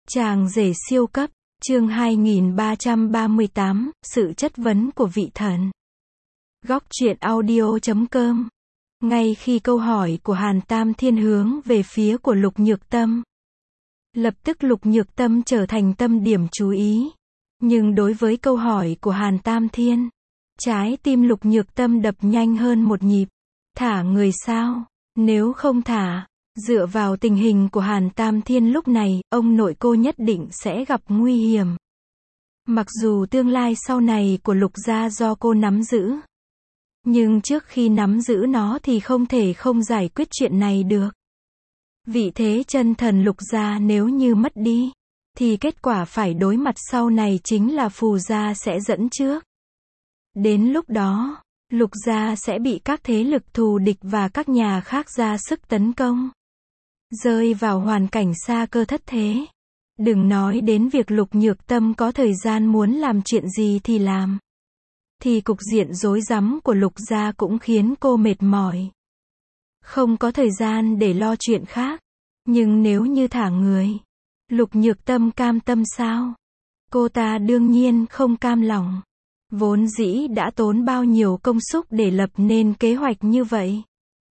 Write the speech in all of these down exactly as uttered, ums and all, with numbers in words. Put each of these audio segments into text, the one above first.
Chàng rể siêu cấp, chương hai nghìn ba trăm ba mươi tám, sự chất vấn của vị thần. Góc truyện audio chấm com. Ngay khi câu hỏi của Hàn Tam Thiên hướng về phía của Lục Nhược Tâm, lập tức Lục Nhược Tâm trở thành tâm điểm chú ý. Nhưng đối với câu hỏi của Hàn Tam Thiên, trái tim Lục Nhược Tâm đập nhanh hơn một nhịp. Thả người sao? Nếu không thả, dựa vào tình hình của Hàn Tam Thiên lúc này, ông nội cô nhất định sẽ gặp nguy hiểm. Mặc dù tương lai sau này của Lục gia do cô nắm giữ, nhưng trước khi nắm giữ nó thì không thể không giải quyết chuyện này được. Vị thế chân thần Lục gia nếu như mất đi, thì kết quả phải đối mặt sau này chính là Phù gia sẽ dẫn trước. Đến lúc đó, Lục gia sẽ bị các thế lực thù địch và các nhà khác ra sức tấn công, rơi vào hoàn cảnh sa cơ thất thế. Đừng nói đến việc Lục Nhược Tâm có thời gian muốn làm chuyện gì thì làm, thì cục diện rối rắm của Lục gia cũng khiến cô mệt mỏi, không có thời gian để lo chuyện khác. Nhưng nếu như thả người, Lục Nhược Tâm cam tâm sao? Cô ta đương nhiên không cam lòng. Vốn dĩ đã tốn bao nhiêu công sức để lập nên kế hoạch như vậy,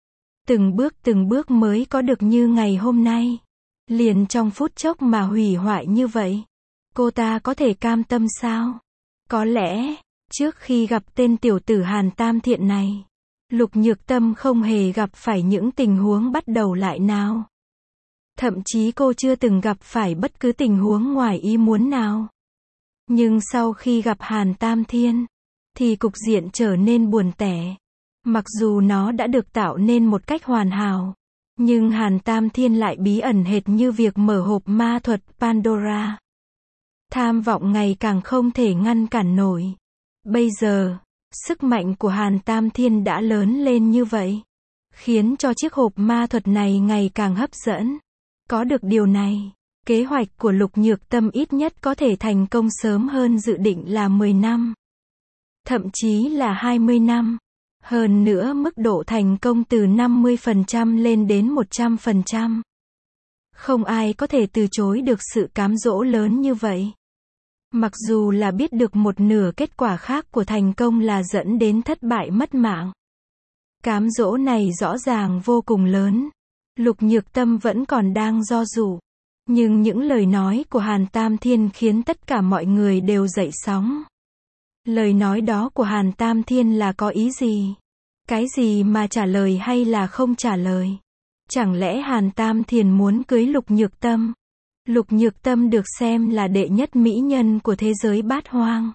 từng bước từng bước mới có được như ngày hôm nay, liền trong phút chốc mà hủy hoại như vậy. Cô ta có thể cam tâm sao? Có lẽ, trước khi gặp tên tiểu tử Hàn Tam Thiện này, Lục Nhược Tâm không hề gặp phải những tình huống bắt đầu lại nào. Thậm chí cô chưa từng gặp phải bất cứ tình huống ngoài ý muốn nào. Nhưng sau khi gặp Hàn Tam Thiên, thì cục diện trở nên buồn tẻ. Mặc dù nó đã được tạo nên một cách hoàn hảo, nhưng Hàn Tam Thiên lại bí ẩn hệt như việc mở hộp ma thuật Pandora. Tham vọng ngày càng không thể ngăn cản nổi. Bây giờ, sức mạnh của Hàn Tam Thiên đã lớn lên như vậy, khiến cho chiếc hộp ma thuật này ngày càng hấp dẫn. Có được điều này, kế hoạch của Lục Nhược Tâm ít nhất có thể thành công sớm hơn dự định là mười năm. Thậm chí là hai mươi năm. Hơn nữa mức độ thành công từ năm mươi phần trăm lên đến một trăm phần trăm. Không ai có thể từ chối được sự cám dỗ lớn như vậy. Mặc dù là biết được một nửa kết quả khác của thành công là dẫn đến thất bại mất mạng. Cám dỗ này rõ ràng vô cùng lớn. Lục Nhược Tâm vẫn còn đang do dự. Nhưng những lời nói của Hàn Tam Thiên khiến tất cả mọi người đều dậy sóng. Lời nói đó của Hàn Tam Thiên là có ý gì? Cái gì mà trả lời hay là không trả lời? Chẳng lẽ Hàn Tam Thiên muốn cưới Lục Nhược Tâm? Lục Nhược Tâm được xem là đệ nhất mỹ nhân của thế giới bát hoang.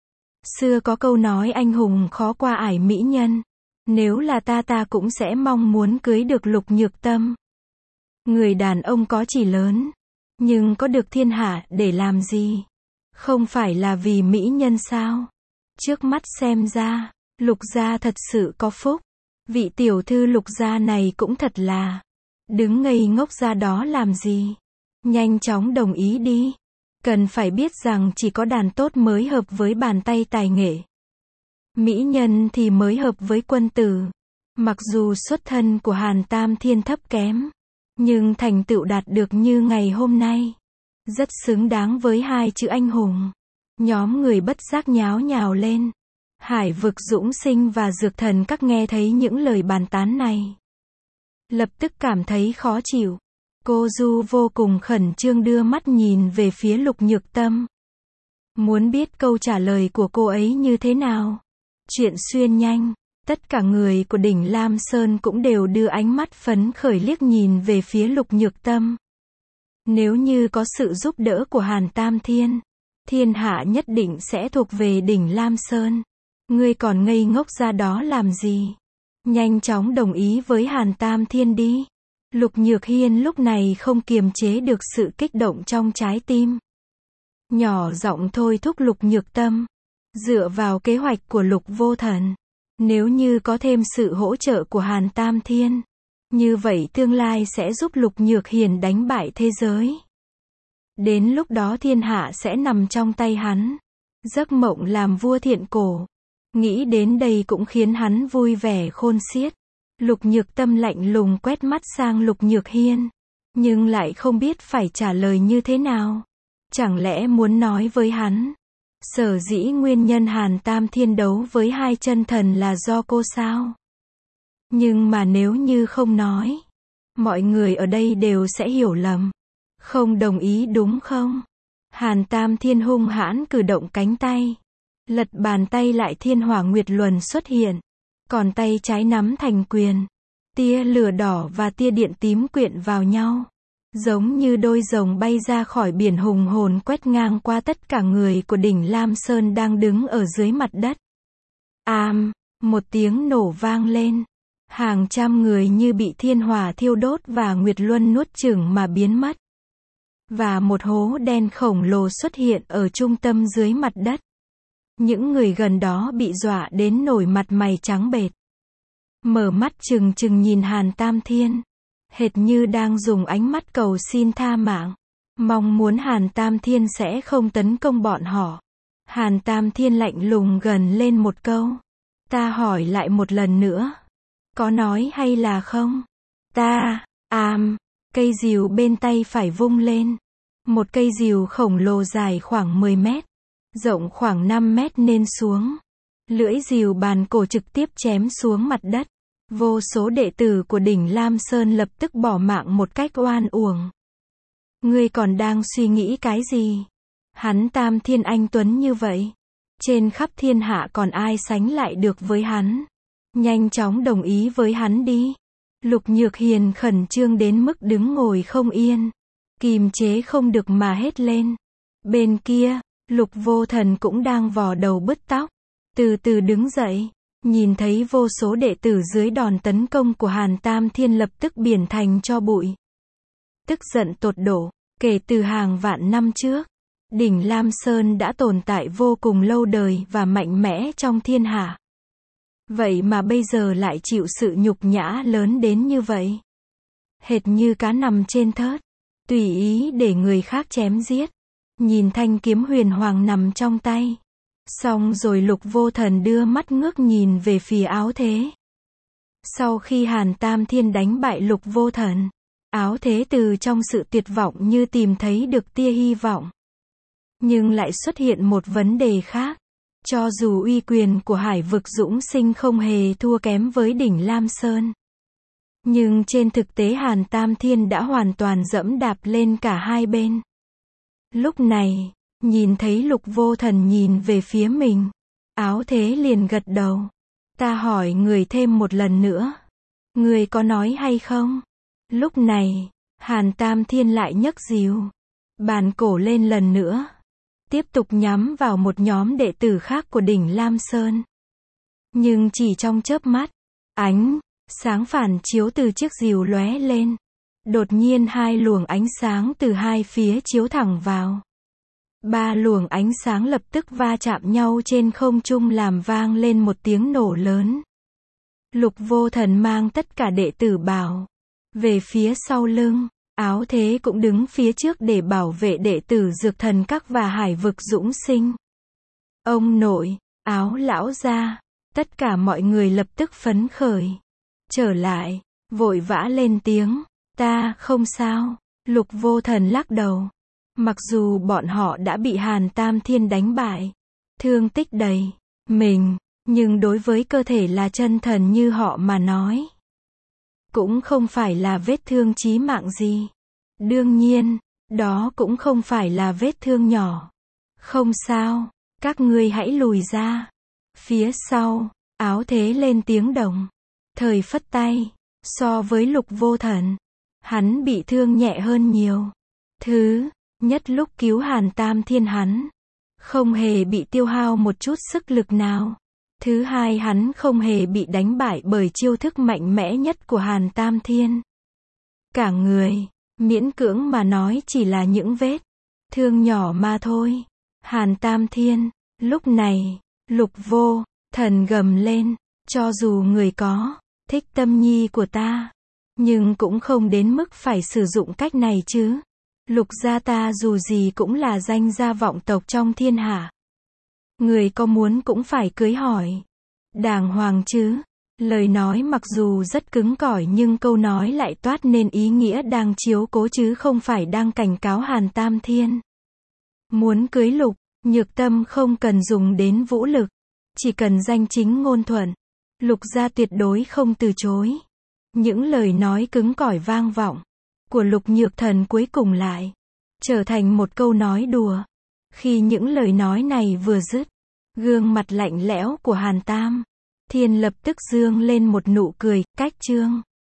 Xưa có câu nói anh hùng khó qua ải mỹ nhân. Nếu là ta ta cũng sẽ mong muốn cưới được Lục Nhược Tâm. Người đàn ông có chỉ lớn, nhưng có được thiên hạ để làm gì? Không phải là vì mỹ nhân sao? Trước mắt xem ra, Lục gia thật sự có phúc. Vị tiểu thư Lục gia này cũng thật là, đứng ngây ngốc ra đó làm gì? Nhanh chóng đồng ý đi. Cần phải biết rằng chỉ có đàn tốt mới hợp với bàn tay tài nghệ. Mỹ nhân thì mới hợp với quân tử. Mặc dù xuất thân của Hàn Tam Thiên thấp kém, nhưng thành tựu đạt được như ngày hôm nay, rất xứng đáng với hai chữ anh hùng. Nhóm người bất giác nháo nhào lên. Hải Vực Dũng Sinh và Dược Thần các nghe thấy những lời bàn tán này, lập tức cảm thấy khó chịu. Cô Du vô cùng khẩn trương đưa mắt nhìn về phía Lục Nhược Tâm, muốn biết câu trả lời của cô ấy như thế nào. Chuyện xuyên nhanh, tất cả người của đỉnh Lam Sơn cũng đều đưa ánh mắt phấn khởi liếc nhìn về phía Lục Nhược Tâm. Nếu như có sự giúp đỡ của Hàn Tam Thiên, thiên hạ nhất định sẽ thuộc về đỉnh Lam Sơn. Ngươi còn ngây ngốc ra đó làm gì? Nhanh chóng đồng ý với Hàn Tam Thiên đi. Lục Nhược Hiên lúc này không kiềm chế được sự kích động trong trái tim. Nhỏ giọng thôi thúc Lục Nhược Tâm. Dựa vào kế hoạch của Lục Vô Thần, nếu như có thêm sự hỗ trợ của Hàn Tam Thiên, như vậy tương lai sẽ giúp Lục Nhược Hiền đánh bại thế giới. Đến lúc đó thiên hạ sẽ nằm trong tay hắn. Giấc mộng làm vua thiện cổ. Nghĩ đến đây cũng khiến hắn vui vẻ khôn xiết. Lục Nhược Tâm lạnh lùng quét mắt sang Lục Nhược Hiên. nhưng lại không biết phải trả lời như thế nào. Chẳng lẽ muốn nói với hắn, sở dĩ nguyên nhân Hàn Tam Thiên đấu với hai chân thần là do cô sao? Nhưng mà nếu như không nói, mọi người ở đây đều sẽ hiểu lầm. Không đồng ý đúng không? Hàn Tam Thiên hung hãn cử động cánh tay. Lật bàn tay lại thiên hỏa nguyệt luân xuất hiện. Còn tay trái nắm thành quyền. Tia lửa đỏ và tia điện tím quyện vào nhau. Giống như đôi rồng bay ra khỏi biển hùng hồn quét ngang qua tất cả người của đỉnh Lam Sơn đang đứng ở dưới mặt đất. Àm, một tiếng nổ vang lên. Hàng trăm người như bị thiên hỏa thiêu đốt và nguyệt luân nuốt chửng mà biến mất. Và một hố đen khổng lồ xuất hiện ở trung tâm dưới mặt đất. Những người gần đó bị dọa đến nổi mặt mày trắng bệch. Mở mắt trừng trừng nhìn Hàn Tam Thiên. Hệt như đang dùng ánh mắt cầu xin tha mạng. Mong muốn Hàn Tam Thiên sẽ không tấn công bọn họ. Hàn Tam Thiên lạnh lùng gần lên một câu. Ta hỏi lại một lần nữa. Có nói hay là không? Ta, àm, cây rìu bên tay phải vung lên. Một cây rìu khổng lồ dài khoảng mười mét. Rộng khoảng năm mét nên xuống. Lưỡi rìu bàn cổ trực tiếp chém xuống mặt đất. Vô số đệ tử của đỉnh Lam Sơn lập tức bỏ mạng một cách oan uổng. Ngươi còn đang suy nghĩ cái gì? Hắn Tam Thiên anh tuấn như vậy. Trên khắp thiên hạ còn ai sánh lại được với hắn? Nhanh chóng đồng ý với hắn đi. Lục Nhược Hiền khẩn trương đến mức đứng ngồi không yên. Kìm chế không được mà hét lên. Bên kia, Lục Vô Thần cũng đang vò đầu bứt tóc. Từ từ đứng dậy. Nhìn thấy vô số đệ tử dưới đòn tấn công của Hàn Tam Thiên lập tức biển thành tro bụi. Tức giận tột độ, kể từ hàng vạn năm trước, đỉnh Lam Sơn đã tồn tại vô cùng lâu đời và mạnh mẽ trong thiên hạ. Vậy mà bây giờ lại chịu sự nhục nhã lớn đến như vậy. Hệt như cá nằm trên thớt, tùy ý để người khác chém giết. Nhìn thanh kiếm huyền hoàng nằm trong tay. Xong rồi Lục Vô Thần đưa mắt ngước nhìn về phía Áo Thế. Sau khi Hàn Tam Thiên đánh bại Lục Vô Thần, Áo Thế từ trong sự tuyệt vọng như tìm thấy được tia hy vọng. Nhưng lại xuất hiện một vấn đề khác. Cho dù uy quyền của Hải Vực Dũng Sinh không hề thua kém với đỉnh Lam Sơn. Nhưng trên thực tế Hàn Tam Thiên đã hoàn toàn dẫm đạp lên cả hai bên. Lúc này, nhìn thấy Lục Vô Thần nhìn về phía mình. Áo Thế liền gật đầu. Ta hỏi người thêm một lần nữa. Người có nói hay không? Lúc này, Hàn Tam Thiên lại nhấc rìu. Bàn cổ lên lần nữa. Tiếp tục nhắm vào một nhóm đệ tử khác của đỉnh Lam Sơn. Nhưng chỉ trong chớp mắt, ánh sáng phản chiếu từ chiếc rìu lóe lên. Đột nhiên hai luồng ánh sáng từ hai phía chiếu thẳng vào. Ba luồng ánh sáng lập tức va chạm nhau trên không trung làm vang lên một tiếng nổ lớn. Lục Vô Thần mang tất cả đệ tử bảo về phía sau lưng. Áo Thế cũng đứng phía trước để bảo vệ đệ tử Dược Thần Các và Hải Vực Dũng Sinh. Ông nội, Áo lão gia, tất cả mọi người lập tức phấn khởi. Trở lại, vội vã lên tiếng. Ta không sao. Lục Vô Thần lắc đầu. Mặc dù bọn họ đã bị Hàn Tam Thiên đánh bại, thương tích đầy mình, nhưng đối với cơ thể là chân thần như họ mà nói, cũng không phải là vết thương chí mạng gì. Đương nhiên, đó cũng không phải là vết thương nhỏ. Không sao, các ngươi hãy lùi ra. Phía sau, Áo Thế lên tiếng đồng thời phất tay. So với Lục Vô Thần, hắn bị thương nhẹ hơn nhiều. Thứ nhất, lúc cứu Hàn Tam Thiên hắn không hề bị tiêu hao một chút sức lực nào. Thứ hai, hắn không hề bị đánh bại bởi chiêu thức mạnh mẽ nhất của Hàn Tam Thiên. Cả người, miễn cưỡng mà nói chỉ là những vết thương nhỏ mà thôi. Hàn Tam Thiên, lúc này, Lục Vô Thần gầm lên, cho dù người có thích tâm nhi của ta, nhưng cũng không đến mức phải sử dụng cách này chứ. Lục gia ta dù gì cũng là danh gia vọng tộc trong thiên hạ. Người có muốn cũng phải cưới hỏi đàng hoàng chứ. Lời nói mặc dù rất cứng cỏi nhưng câu nói lại toát nên ý nghĩa đang chiếu cố chứ không phải đang cảnh cáo Hàn Tam Thiên. Muốn cưới Lục, Nhược Tâm không cần dùng đến vũ lực, chỉ cần danh chính ngôn thuận. Lục gia tuyệt đối không từ chối. Những lời nói cứng cỏi vang vọng của Lục Nhược Thần cuối cùng lại trở thành một câu nói đùa. Khi những lời nói này vừa dứt, gương mặt lạnh lẽo của Hàn Tam Thiên lập tức dương lên một nụ cười, cách trương.